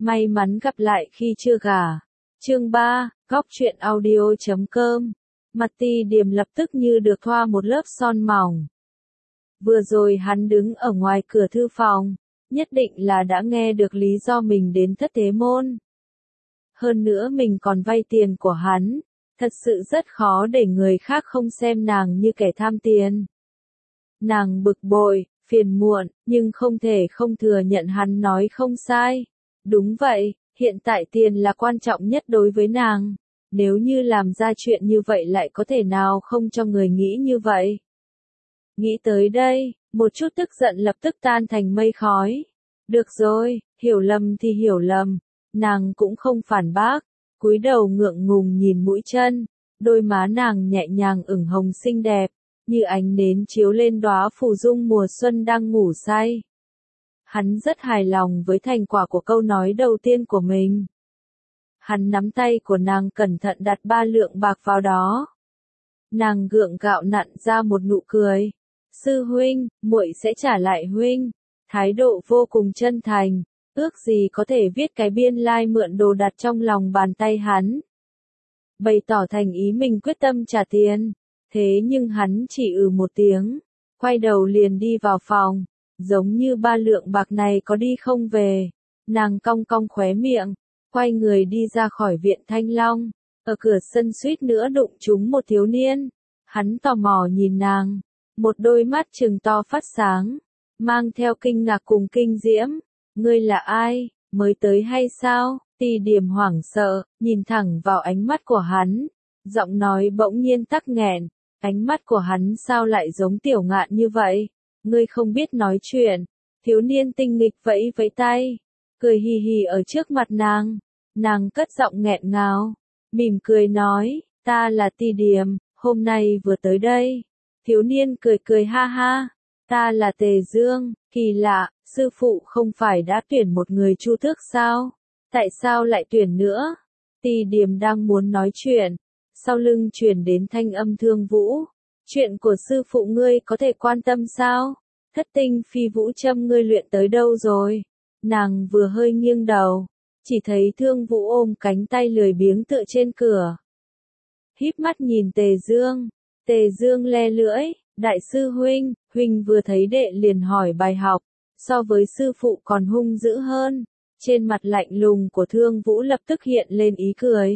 May mắn gặp lại khi chưa gả. Chương 3, Góc truyện audio.com. Mặt Ti Điềm lập tức như được thoa một lớp son mỏng. Vừa rồi hắn đứng ở ngoài cửa thư phòng, nhất định là đã nghe được lý do mình đến Thất Thế Môn. Hơn nữa mình còn vay tiền của hắn, thật sự rất khó để người khác không xem nàng như kẻ tham tiền. Nàng bực bội, phiền muộn, nhưng không thể không thừa nhận hắn nói không sai. Đúng vậy, hiện tại tiền là quan trọng nhất đối với nàng. Nếu như làm ra chuyện như vậy lại có thể nào không cho người nghĩ như vậy. Nghĩ tới đây, một chút tức giận lập tức tan thành mây khói. Được rồi, hiểu lầm thì hiểu lầm. Nàng cũng không phản bác, cúi đầu ngượng ngùng nhìn mũi chân, đôi má nàng nhẹ nhàng ửng hồng xinh đẹp, như ánh nến chiếu lên đóa phù dung mùa xuân đang ngủ say. Hắn rất hài lòng với thành quả của câu nói đầu tiên của mình. Hắn nắm tay của nàng cẩn thận đặt 3 lượng bạc vào đó. Nàng gượng gạo nặn ra một nụ cười. Sư huynh, muội sẽ trả lại huynh. Thái độ vô cùng chân thành, ước gì có thể viết cái biên lai mượn đồ đặt trong lòng bàn tay hắn. Bày tỏ thành ý mình quyết tâm trả tiền. Thế nhưng hắn chỉ một tiếng, quay đầu liền đi vào phòng, giống như 3 lượng bạc này có đi không về. Nàng cong cong khóe miệng, quay người đi ra khỏi viện Thanh Long, ở cửa sân suýt nữa đụng trúng một thiếu niên. Hắn tò mò nhìn nàng, một đôi mắt trừng to phát sáng, mang theo kinh ngạc cùng kinh diễm. Ngươi là ai, mới tới hay sao? Ti Điềm hoảng sợ, nhìn thẳng vào ánh mắt của hắn, giọng nói bỗng nhiên tắc nghẹn. Ánh mắt của hắn sao lại giống Tiểu Ngạn như vậy? Ngươi không biết nói chuyện. Thiếu niên tinh nghịch vẫy vẫy tay, cười hì hì ở trước mặt nàng. Nàng cất giọng nghẹn ngào, mỉm cười nói, ta là Ti Điềm, hôm nay vừa tới đây. Thiếu niên cười cười ha ha, ta là Tề Dương, kỳ lạ, sư phụ không phải đã tuyển một người chu tước sao? Tại sao lại tuyển nữa? Ti Điềm đang muốn nói chuyện, sau lưng truyền đến thanh âm Thương Vũ. Chuyện của sư phụ ngươi có thể quan tâm sao? Thất tinh phi vũ châm ngươi luyện tới đâu rồi? Nàng vừa hơi nghiêng đầu, chỉ thấy Thương Vũ ôm cánh tay lười biếng tựa trên cửa. Híp mắt nhìn Tề Dương. Tề Dương le lưỡi, đại sư huynh, huynh vừa thấy đệ liền hỏi bài học, so với sư phụ còn hung dữ hơn. Trên mặt lạnh lùng của Thương Vũ lập tức hiện lên ý cười.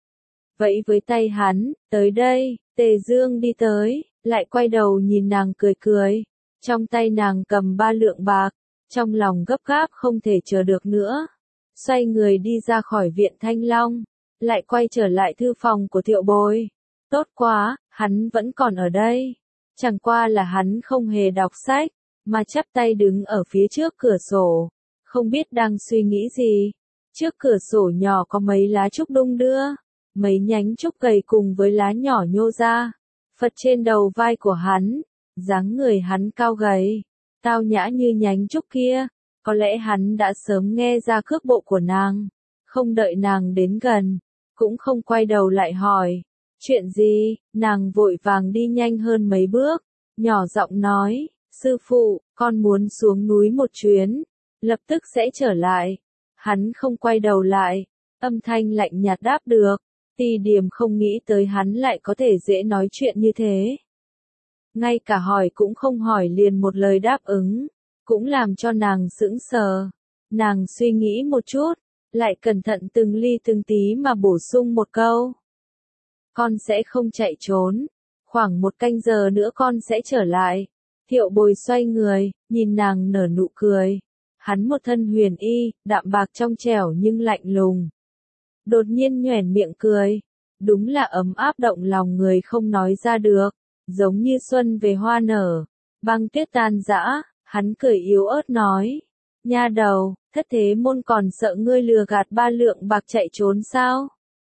Vẫy với tay hắn, tới đây. Tề Dương đi tới, lại quay đầu nhìn nàng cười cười. Trong tay nàng cầm 3 lượng bạc, trong lòng gấp gáp không thể chờ được nữa. Xoay người đi ra khỏi viện Thanh Long, lại quay trở lại thư phòng của Thiệu Bồi. Tốt quá, hắn vẫn còn ở đây. Chẳng qua là hắn không hề đọc sách, mà chắp tay đứng ở phía trước cửa sổ, không biết đang suy nghĩ gì. Trước cửa sổ nhỏ có mấy lá trúc đung đưa, mấy nhánh trúc gầy cùng với lá nhỏ nhô ra, phật trên đầu vai của hắn. Dáng người hắn cao gầy, tao nhã như nhánh trúc kia, có lẽ hắn đã sớm nghe ra cước bộ của nàng, không đợi nàng đến gần, cũng không quay đầu lại hỏi. Chuyện gì? Nàng vội vàng đi nhanh hơn mấy bước, nhỏ giọng nói, sư phụ, con muốn xuống núi một chuyến, lập tức sẽ trở lại. Hắn không quay đầu lại, âm thanh lạnh nhạt đáp được. Ti Điềm không nghĩ tới hắn lại có thể dễ nói chuyện như thế. Ngay cả hỏi cũng không hỏi liền một lời đáp ứng, cũng làm cho nàng sững sờ. Nàng suy nghĩ một chút, lại cẩn thận từng ly từng tí mà bổ sung một câu. Con sẽ không chạy trốn, khoảng 1 canh giờ nữa con sẽ trở lại. Thiệu Bồi xoay người, nhìn nàng nở nụ cười. Hắn một thân huyền y, đạm bạc trong trẻo nhưng lạnh lùng. Đột nhiên nhoẻn miệng cười, đúng là ấm áp động lòng người không nói ra được, giống như xuân về hoa nở, băng tuyết tan rã. Hắn cười yếu ớt nói, nha đầu, Thất Thế Môn còn sợ ngươi lừa gạt 3 lượng bạc chạy trốn sao?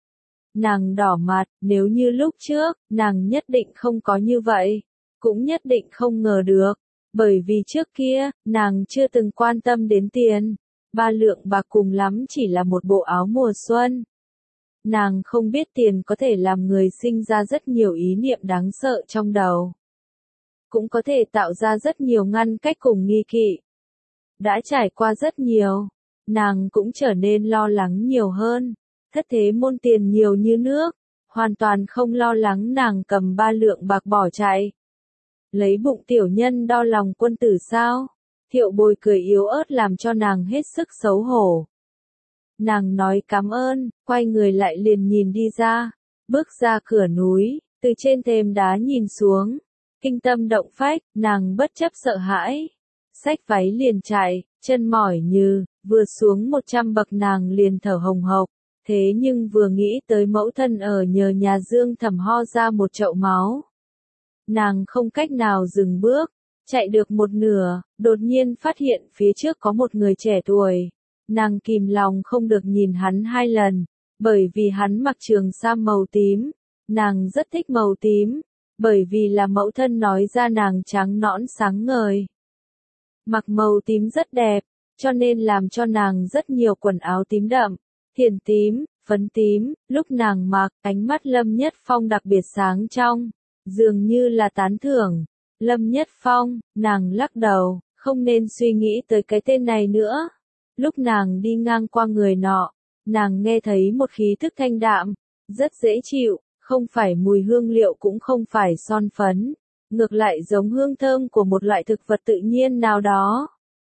Nàng đỏ mặt, nếu như lúc trước, nàng nhất định không có như vậy, cũng nhất định không ngờ được, bởi vì trước kia, nàng chưa từng quan tâm đến tiền. 3 lượng bạc cùng lắm chỉ là một bộ áo mùa xuân. Nàng không biết tiền có thể làm người sinh ra rất nhiều ý niệm đáng sợ trong đầu, cũng có thể tạo ra rất nhiều ngăn cách cùng nghi kỵ. Đã trải qua rất nhiều, nàng cũng trở nên lo lắng nhiều hơn. Thất thế môn tiền nhiều như nước, hoàn toàn không lo lắng nàng cầm 3 lượng bạc bỏ chạy. Lấy bụng tiểu nhân đo lòng quân tử sao? Thiệu Bồi cười yếu ớt làm cho nàng hết sức xấu hổ. Nàng nói cảm ơn, quay người lại liền nhìn đi ra, bước ra cửa núi, từ trên thềm đá nhìn xuống, kinh tâm động phách, nàng bất chấp sợ hãi, xách váy liền chạy, chân mỏi như, vừa xuống 100 bậc nàng liền thở hồng hộc, thế nhưng vừa nghĩ tới mẫu thân ở nhờ nhà Dương Thẩm ho ra một chậu máu. Nàng không cách nào dừng bước, chạy được một nửa, đột nhiên phát hiện phía trước có một người trẻ tuổi. Nàng kìm lòng không được nhìn hắn 2 lần, bởi vì hắn mặc trường sam màu tím, nàng rất thích màu tím, bởi vì là mẫu thân nói ra nàng trắng nõn sáng ngời. Mặc màu tím rất đẹp, cho nên làm cho nàng rất nhiều quần áo tím đậm, thiền tím, phấn tím, lúc nàng mặc, ánh mắt Lâm Nhất Phong đặc biệt sáng trong, dường như là tán thưởng. Lâm Nhất Phong, nàng lắc đầu, không nên suy nghĩ tới cái tên này nữa. Lúc nàng đi ngang qua người nọ, nàng nghe thấy một khí thức thanh đạm, rất dễ chịu, không phải mùi hương liệu cũng không phải son phấn, ngược lại giống hương thơm của một loại thực vật tự nhiên nào đó.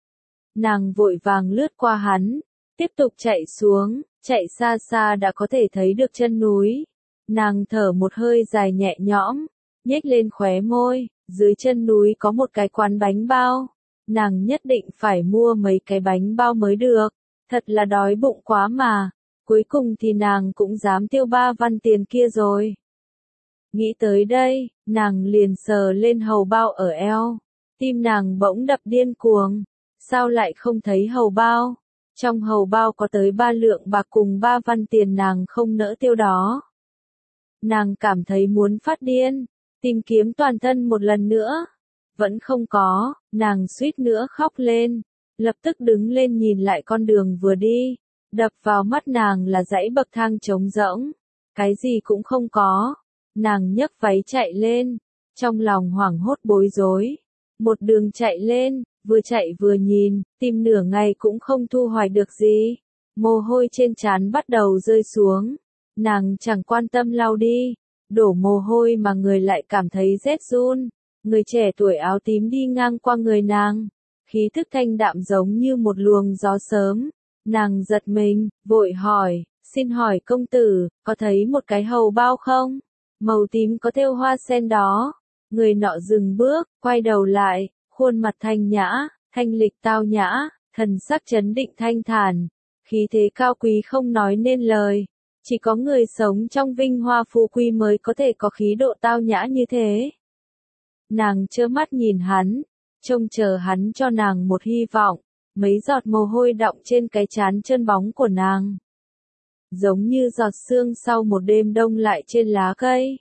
Nàng vội vàng lướt qua hắn, tiếp tục chạy xuống, chạy xa xa đã có thể thấy được chân núi. Nàng thở một hơi dài nhẹ nhõm, nhếch lên khóe môi, dưới chân núi có một cái quán bánh bao. Nàng nhất định phải mua mấy cái bánh bao mới được, thật là đói bụng quá mà, cuối cùng thì nàng cũng dám tiêu 3 văn tiền kia rồi. Nghĩ tới đây, nàng liền sờ lên hầu bao ở eo, tim nàng bỗng đập điên cuồng, sao lại không thấy hầu bao, trong hầu bao có tới 3 lượng bạc cùng 3 văn tiền nàng không nỡ tiêu đó. Nàng cảm thấy muốn phát điên, tìm kiếm toàn thân một lần nữa. Vẫn không có, nàng suýt nữa khóc lên, lập tức đứng lên nhìn lại con đường vừa đi, đập vào mắt nàng là dãy bậc thang trống rỗng, cái gì cũng không có, nàng nhấc váy chạy lên, trong lòng hoảng hốt bối rối, một đường chạy lên, vừa chạy vừa nhìn, tìm nửa ngày cũng không thu hoạch được gì, mồ hôi trên trán bắt đầu rơi xuống, nàng chẳng quan tâm lau đi, đổ mồ hôi mà người lại cảm thấy rét run. Người trẻ tuổi áo tím đi ngang qua người nàng, khí thức thanh đạm giống như một luồng gió sớm, nàng giật mình, vội hỏi, xin hỏi công tử, có thấy một cái hầu bao không? Màu tím có thêu hoa sen đó. Người nọ dừng bước, quay đầu lại, khuôn mặt thanh nhã, thanh lịch tao nhã, thần sắc trấn định thanh thản, khí thế cao quý không nói nên lời. Chỉ có người sống trong vinh hoa phú quý mới có thể có khí độ tao nhã như thế. Nàng trơ mắt nhìn hắn, trông chờ hắn cho nàng một hy vọng, mấy giọt mồ hôi đọng trên cái trán trơn bóng của nàng. Giống như giọt sương sau một đêm đông lại trên lá cây.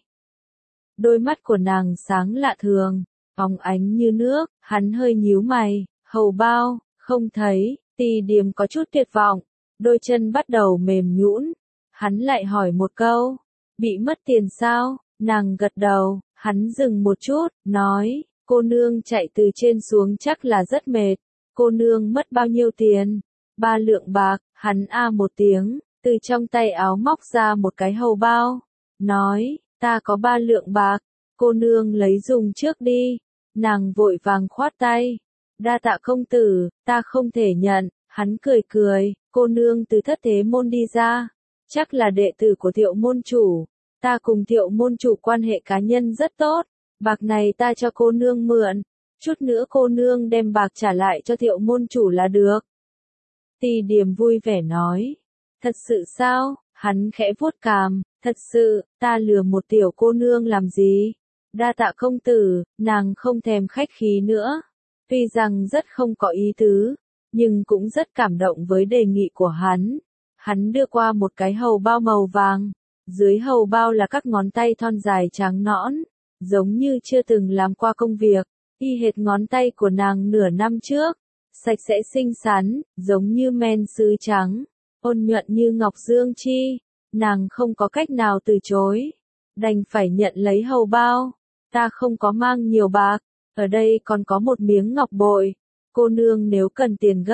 Đôi mắt của nàng sáng lạ thường, óng ánh như nước, hắn hơi nhíu mày, hầu bao, không thấy, Tỳ Điềm có chút tuyệt vọng, đôi chân bắt đầu mềm nhũn. Hắn lại hỏi một câu, bị mất tiền sao? Nàng gật đầu. Hắn dừng một chút, nói, cô nương chạy từ trên xuống chắc là rất mệt, cô nương mất bao nhiêu tiền? 3 lượng bạc, hắn một tiếng, từ trong tay áo móc ra một cái hầu bao, nói, ta có 3 lượng bạc, cô nương lấy dùng trước đi, nàng vội vàng khoát tay, đa tạ công tử, ta không thể nhận, hắn cười cười, cô nương từ Thất Thế môn đi ra, chắc là đệ tử của Thiệu môn chủ. Ta cùng Thiệu môn chủ quan hệ cá nhân rất tốt, bạc này ta cho cô nương mượn, chút nữa cô nương đem bạc trả lại cho Thiệu môn chủ là được. Tỳ Điềm vui vẻ nói, thật sự sao? Hắn khẽ vuốt cằm, thật sự, ta lừa một tiểu cô nương làm gì? Đa tạ công tử, nàng không thèm khách khí nữa, tuy rằng rất không có ý tứ, nhưng cũng rất cảm động với đề nghị của hắn. Hắn đưa qua một cái hầu bao màu vàng. Dưới hầu bao là các ngón tay thon dài trắng nõn, giống như chưa từng làm qua công việc, y hệt ngón tay của nàng nửa năm trước, sạch sẽ xinh xắn, giống như men sứ trắng, ôn nhuận như ngọc dương chi, nàng không có cách nào từ chối, đành phải nhận lấy hầu bao, ta không có mang nhiều bạc, ở đây còn có một miếng ngọc bội, cô nương nếu cần tiền gấp,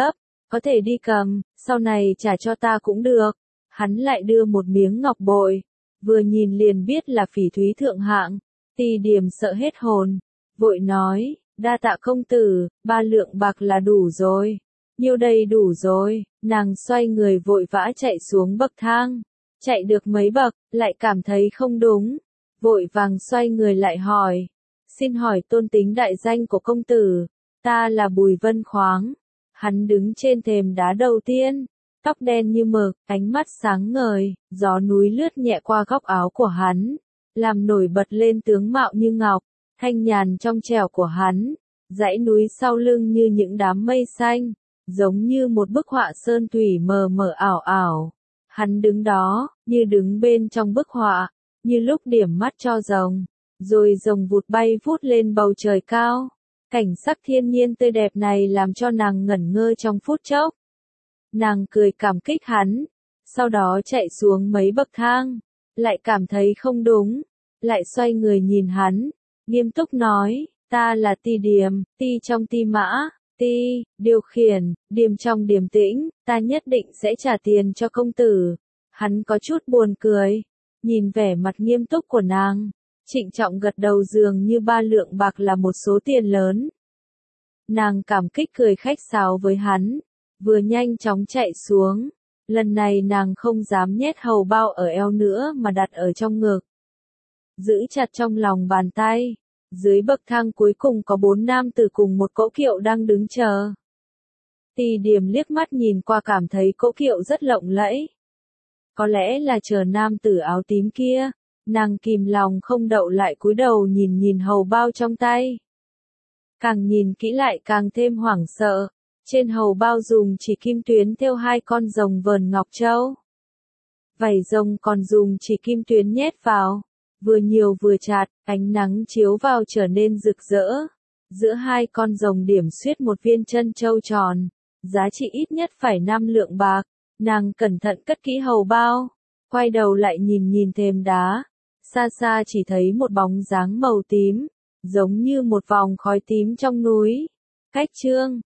có thể đi cầm, sau này trả cho ta cũng được. Hắn lại đưa một miếng ngọc bội, vừa nhìn liền biết là phỉ thúy thượng hạng. Ti Điềm sợ hết hồn, vội nói, đa tạ công tử, 3 lượng bạc là đủ rồi. Nhiêu đây đủ rồi, nàng xoay người vội vã chạy xuống bậc thang. Chạy được mấy bậc, lại cảm thấy không đúng. Vội vàng xoay người lại hỏi. Xin hỏi tôn tính đại danh của công tử. Ta là Bùi Vân Khoáng. Hắn đứng trên thềm đá đầu tiên. Tóc đen như mực, ánh mắt sáng ngời, gió núi lướt nhẹ qua góc áo của hắn. Làm nổi bật lên tướng mạo như ngọc, thanh nhàn trong trẻo của hắn. Dãy núi sau lưng như những đám mây xanh, giống như một bức họa sơn thủy mờ mờ ảo ảo. Hắn đứng đó, như đứng bên trong bức họa, như lúc điểm mắt cho rồng, rồi rồng vụt bay vút lên bầu trời cao. Cảnh sắc thiên nhiên tươi đẹp này làm cho nàng ngẩn ngơ trong phút chốc. Nàng cười cảm kích hắn, sau đó chạy xuống mấy bậc thang, lại cảm thấy không đúng, lại xoay người nhìn hắn, nghiêm túc nói, ta là Ti Điềm, Ti trong Ti Mã, Ti, điều khiển, Điềm trong Điềm Tĩnh, ta nhất định sẽ trả tiền cho công tử. Hắn có chút buồn cười, nhìn vẻ mặt nghiêm túc của nàng, trịnh trọng gật đầu dường như 3 lượng bạc là một số tiền lớn. Nàng cảm kích cười khách sáo với hắn, vừa nhanh chóng chạy xuống. Lần này nàng không dám nhét hầu bao ở eo nữa mà đặt ở trong ngực, giữ chặt trong lòng bàn tay. Dưới bậc thang cuối cùng có 4 nam tử cùng một cỗ kiệu đang đứng chờ. Ti Điềm liếc mắt nhìn qua cảm thấy cỗ kiệu rất lộng lẫy. Có lẽ là chờ nam tử áo tím kia, nàng kìm lòng không đậu lại cúi đầu nhìn nhìn hầu bao trong tay. Càng nhìn kỹ lại càng thêm hoảng sợ, trên hầu bao dùng chỉ kim tuyến thêu 2 con rồng vờn ngọc châu. Vảy rồng còn dùng chỉ kim tuyến nhét vào, vừa nhiều vừa chặt, ánh nắng chiếu vào trở nên rực rỡ. Giữa 2 con rồng điểm xuyết một viên chân châu tròn, giá trị ít nhất phải 5 lượng bạc. Nàng cẩn thận cất kỹ hầu bao, quay đầu lại nhìn nhìn thềm đá, xa xa chỉ thấy một bóng dáng màu tím, giống như một vòng khói tím trong núi. Cách chương